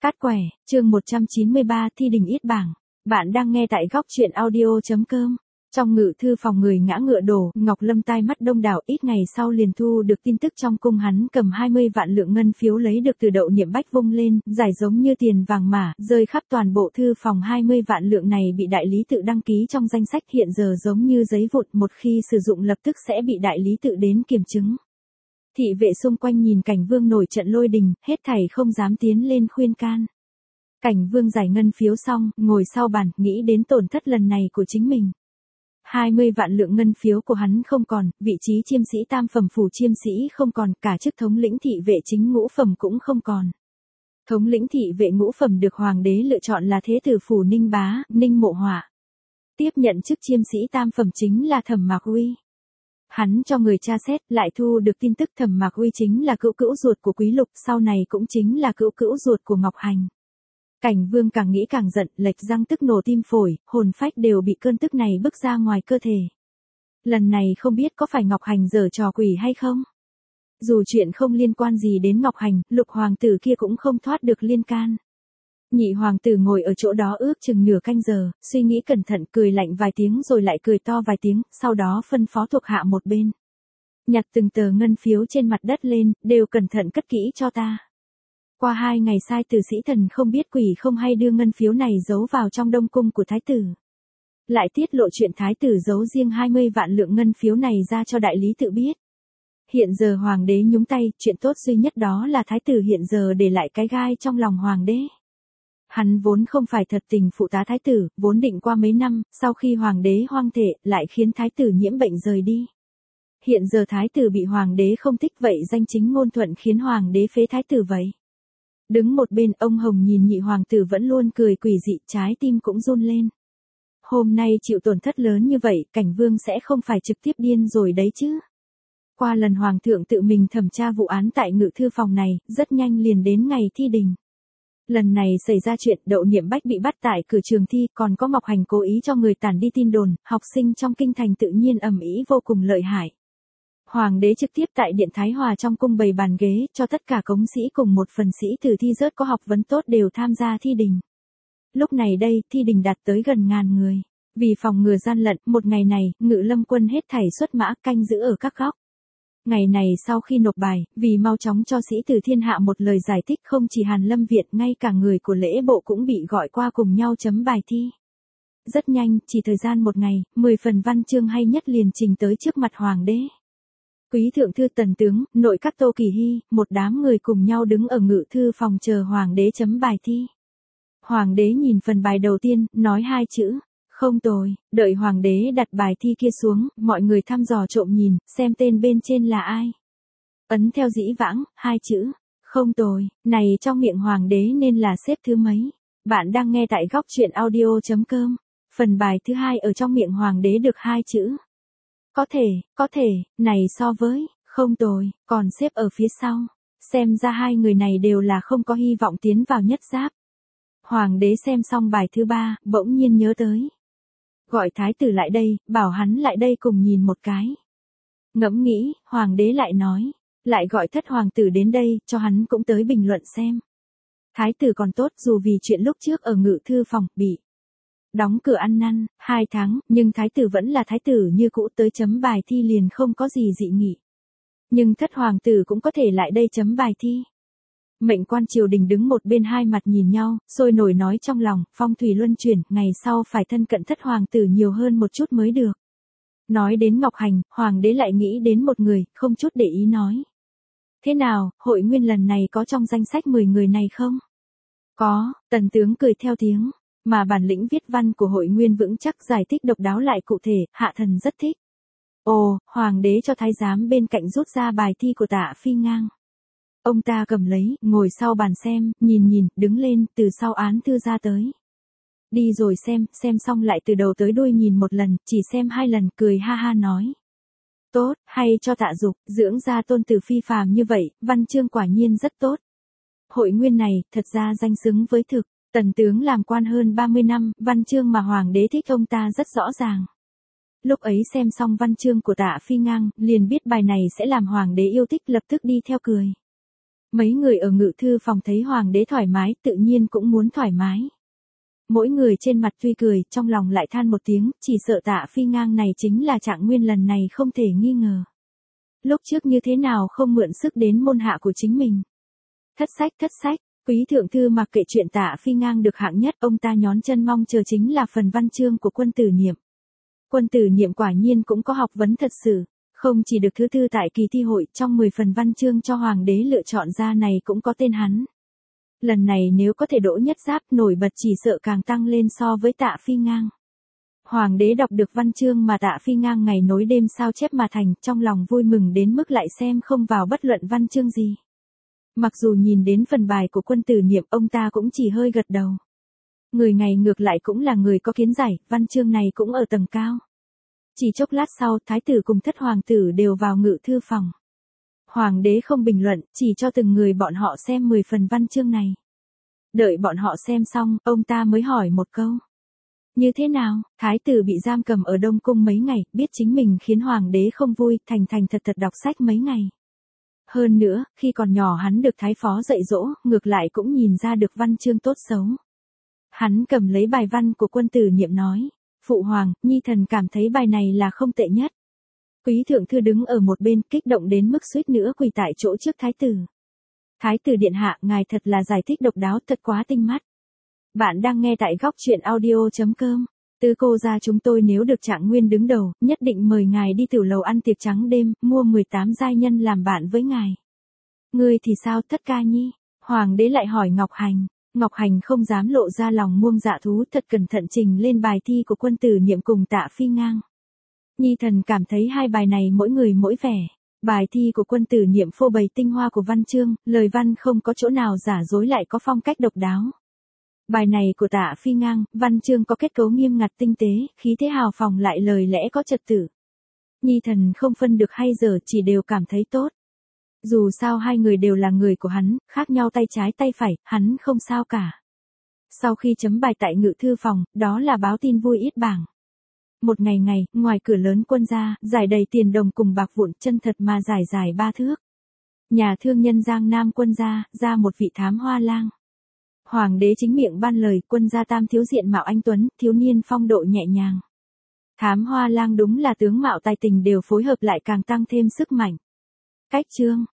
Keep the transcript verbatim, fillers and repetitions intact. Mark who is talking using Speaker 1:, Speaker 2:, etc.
Speaker 1: Cát quẻ, chương một trăm chín mươi ba thi đình yết bảng. Bạn đang nghe tại góc truyện audio chấm com. Trong ngự thư phòng người ngã ngựa đổ, Ngọc Lâm tai mắt đông đảo, ít ngày sau liền thu được tin tức trong cung hắn cầm hai mươi vạn lượng ngân phiếu lấy được từ Đậu Niệm Bách vung lên, giải giống như tiền vàng mã, rơi khắp toàn bộ thư phòng. Hai mươi vạn lượng này bị đại lý tự đăng ký trong danh sách, hiện giờ giống như giấy vụn, một khi sử dụng lập tức sẽ bị đại lý tự đến kiểm chứng. Thị vệ xung quanh nhìn Cảnh Vương nổi trận lôi đình, hết thảy không dám tiến lên khuyên can. Cảnh Vương giải ngân phiếu xong, ngồi sau bàn, nghĩ đến tổn thất lần này của chính mình. hai mươi vạn lượng ngân phiếu của hắn không còn, vị trí chiêm sĩ tam phẩm phủ chiêm sĩ không còn, cả chức thống lĩnh thị vệ chính ngũ phẩm cũng không còn. Thống lĩnh thị vệ ngũ phẩm được hoàng đế lựa chọn là thế tử phủ Ninh Bá, Ninh Mộ Họa. Tiếp nhận chức chiêm sĩ tam phẩm chính là Thẩm Mạc Uy. Hắn cho người tra xét, lại thu được tin tức Thẩm Mạc Uy chính là cữu cữu ruột của Quý Lục, sau này cũng chính là cữu cữu ruột của Ngọc Hành. Cảnh Vương càng nghĩ càng giận, lệch răng tức nổ tim phổi, hồn phách đều bị cơn tức này bức ra ngoài cơ thể. Lần này không biết có phải Ngọc Hành giở trò quỷ hay không? Dù chuyện không liên quan gì đến Ngọc Hành, Lục hoàng tử kia cũng không thoát được liên can. Nhị hoàng tử ngồi ở chỗ đó ước chừng nửa canh giờ, suy nghĩ cẩn thận, cười lạnh vài tiếng rồi lại cười to vài tiếng, sau đó phân phó thuộc hạ một bên. Nhặt từng tờ ngân phiếu trên mặt đất lên, đều cẩn thận cất kỹ cho ta. Qua hai ngày sai tử Sĩ Thần không biết quỷ không hay đưa ngân phiếu này giấu vào trong đông cung của thái tử. Lại tiết lộ chuyện thái tử giấu riêng hai mươi vạn lượng ngân phiếu này ra cho đại lý tự biết. Hiện giờ hoàng đế nhúng tay, chuyện tốt duy nhất đó là thái tử hiện giờ để lại cái gai trong lòng hoàng đế. Hắn vốn không phải thật tình phụ tá thái tử, vốn định qua mấy năm, sau khi hoàng đế hoang thể, lại khiến thái tử nhiễm bệnh rời đi. Hiện giờ thái tử bị hoàng đế không thích, vậy danh chính ngôn thuận khiến hoàng đế phế thái tử vậy. Đứng một bên, ông Hồng nhìn nhị hoàng tử vẫn luôn cười quỷ dị, trái tim cũng run lên. Hôm nay chịu tổn thất lớn như vậy, Cảnh Vương sẽ không phải trực tiếp điên rồi đấy chứ. Qua lần hoàng thượng tự mình thẩm tra vụ án tại ngự thư phòng này, rất nhanh liền đến ngày thi đình. Lần này xảy ra chuyện Đậu Niệm Bách bị bắt tại cửa trường thi, còn có Ngọc Hành cố ý cho người tản đi tin đồn, học sinh trong kinh thành tự nhiên ầm ĩ vô cùng lợi hại. Hoàng đế trực tiếp tại điện Thái Hòa trong cung bày bàn ghế, cho tất cả cống sĩ cùng một phần sĩ tử thi rớt có học vấn tốt đều tham gia thi đình. Lúc này đây, thi đình đạt tới gần ngàn người. Vì phòng ngừa gian lận, một ngày này, Ngự Lâm quân hết thảy xuất mã canh giữ ở các góc. Ngày này sau khi nộp bài, vì mau chóng cho sĩ tử thiên hạ một lời giải thích, không chỉ Hàn Lâm Việt, ngay cả người của lễ bộ cũng bị gọi qua cùng nhau chấm bài thi. Rất nhanh, chỉ thời gian một ngày, mười phần văn chương hay nhất liền trình tới trước mặt hoàng đế. Quý thượng thư tần tướng, nội các Tô Kỳ Hy, một đám người cùng nhau đứng ở ngự thư phòng chờ hoàng đế chấm bài thi. Hoàng đế nhìn phần bài đầu tiên, nói hai chữ, không tồi, đợi hoàng đế đặt bài thi kia xuống, mọi người thăm dò trộm nhìn, xem tên bên trên là ai. Ấn theo dĩ vãng, hai chữ, không tồi, này trong miệng hoàng đế nên là xếp thứ mấy. Bạn đang nghe tại góc truyện audio chấm com. Phần bài thứ hai ở trong miệng hoàng đế được hai chữ. Có thể, có thể, này so với, không tồi, còn xếp ở phía sau. Xem ra hai người này đều là không có hy vọng tiến vào nhất giáp. Hoàng đế xem xong bài thứ ba, bỗng nhiên nhớ tới. Gọi thái tử lại đây, bảo hắn lại đây cùng nhìn một cái. Ngẫm nghĩ, hoàng đế lại nói. Lại gọi thất hoàng tử đến đây, cho hắn cũng tới bình luận xem. Thái tử còn tốt, dù vì chuyện lúc trước ở ngự thư phòng, bị đóng cửa ăn năn, hai tháng, nhưng thái tử vẫn là thái tử như cũ, tới chấm bài thi liền không có gì dị nghị. Nhưng thất hoàng tử cũng có thể lại đây chấm bài thi. Mệnh quan triều đình đứng một bên hai mặt nhìn nhau, sôi nổi nói trong lòng, phong thủy luân chuyển, ngày sau phải thân cận thất hoàng tử nhiều hơn một chút mới được. Nói đến Ngọc Hành, hoàng đế lại nghĩ đến một người, không chút để ý nói. Thế nào, hội nguyên lần này có trong danh sách mười người này không? Có, tần tướng cười theo tiếng. Mà bản lĩnh viết văn của hội nguyên vững chắc, giải thích độc đáo lại cụ thể, hạ thần rất thích. Ồ, hoàng đế cho thái giám bên cạnh rút ra bài thi của Tạ Phi Ngang. Ông ta cầm lấy, ngồi sau bàn xem, nhìn nhìn, đứng lên, từ sau án thư ra tới. Đi rồi xem, xem xong lại từ đầu tới đuôi nhìn một lần, chỉ xem hai lần, cười ha ha nói. Tốt, hay cho Tạ Dục, dưỡng ra tôn tử phi phàm như vậy, văn chương quả nhiên rất tốt. Hội nguyên này, thật ra danh xứng với thực. Tần tướng làm quan hơn ba mươi năm, văn chương mà hoàng đế thích ông ta rất rõ ràng. Lúc ấy xem xong văn chương của Tạ Phi Ngang, liền biết bài này sẽ làm hoàng đế yêu thích, lập tức đi theo cười. Mấy người ở ngự thư phòng thấy hoàng đế thoải mái, tự nhiên cũng muốn thoải mái. Mỗi người trên mặt tuy cười, trong lòng lại than một tiếng, chỉ sợ Tạ Phi Ngang này chính là Trạng Nguyên lần này không thể nghi ngờ. Lúc trước như thế nào không mượn sức đến môn hạ của chính mình. Thất sách thất sách, Quý thượng thư mặc kệ chuyện Tạ Phi Ngang được hạng nhất, ông ta nhón chân mong chờ chính là phần văn chương của Quân Tử Niệm. Quân Tử Niệm quả nhiên cũng có học vấn thật sự, không chỉ được thứ tư tại kỳ thi hội, trong mười phần văn chương cho hoàng đế lựa chọn ra này cũng có tên hắn. Lần này nếu có thể đỗ nhất giáp, nổi bật chỉ sợ càng tăng lên so với Tạ Phi Ngang. Hoàng đế đọc được văn chương mà Tạ Phi Ngang ngày nối đêm sao chép mà thành, trong lòng vui mừng đến mức lại xem không vào bất luận văn chương gì. Mặc dù nhìn đến phần bài của Quân Tử Niệm, ông ta cũng chỉ hơi gật đầu. Người ngày ngược lại cũng là người có kiến giải, văn chương này cũng ở tầng cao. Chỉ chốc lát sau, thái tử cùng thất hoàng tử đều vào ngự thư phòng. Hoàng đế không bình luận, chỉ cho từng người bọn họ xem mười phần văn chương này. Đợi bọn họ xem xong, ông ta mới hỏi một câu. Như thế nào, thái tử bị giam cầm ở Đông Cung mấy ngày, biết chính mình khiến hoàng đế không vui, thành thành thật thật đọc sách mấy ngày. Hơn nữa, khi còn nhỏ hắn được thái phó dạy dỗ, ngược lại cũng nhìn ra được văn chương tốt xấu. Hắn cầm lấy bài văn của Quân Tử Niệm nói. Phụ hoàng, nhi thần cảm thấy bài này là không tệ nhất. Quý thượng thư đứng ở một bên kích động đến mức suýt nữa quỳ tại chỗ trước thái tử. Thái tử điện hạ, ngài thật là giải thích độc đáo, thật quá tinh mắt. Bạn đang nghe tại góc truyện audio chấm com. Tứ cô gia chúng tôi nếu được Trạng Nguyên đứng đầu, nhất định mời ngài đi tiểu lầu ăn tiệc trắng đêm, mua mười tám giai nhân làm bạn với ngài. Ngươi thì sao Thất ca nhi? Hoàng đế lại hỏi Ngọc Hành. Ngọc Hành không dám lộ ra lòng muông dạ thú, thật cẩn thận trình lên bài thi của Quân Tử Niệm cùng Tạ Phi Ngang. Nhi thần cảm thấy hai bài này mỗi người mỗi vẻ. Bài thi của Quân Tử Niệm phô bày tinh hoa của văn chương, lời văn không có chỗ nào giả dối, lại có phong cách độc đáo. Bài này của Tạ Phi Ngang, văn chương có kết cấu nghiêm ngặt tinh tế, khí thế hào phóng lại lời lẽ có trật tự. Nhi thần không phân được hay dở, chỉ đều cảm thấy tốt. Dù sao hai người đều là người của hắn, khác nhau tay trái tay phải, hắn không sao cả. Sau khi chấm bài tại ngự thư phòng, đó là báo tin vui ít bảng. Một ngày ngày, ngoài cửa lớn Quân gia, giải đầy tiền đồng cùng bạc vụn, chân thật mà giải dài ba thước. Nhà thương nhân Giang Nam Quân gia, ra một vị thám hoa lang. Hoàng đế chính miệng ban lời, Quân gia tam thiếu diện mạo anh tuấn, thiếu niên phong độ nhẹ nhàng. Thám hoa lang đúng là tướng mạo tài tình đều phối hợp lại càng tăng thêm sức mạnh. Cách chương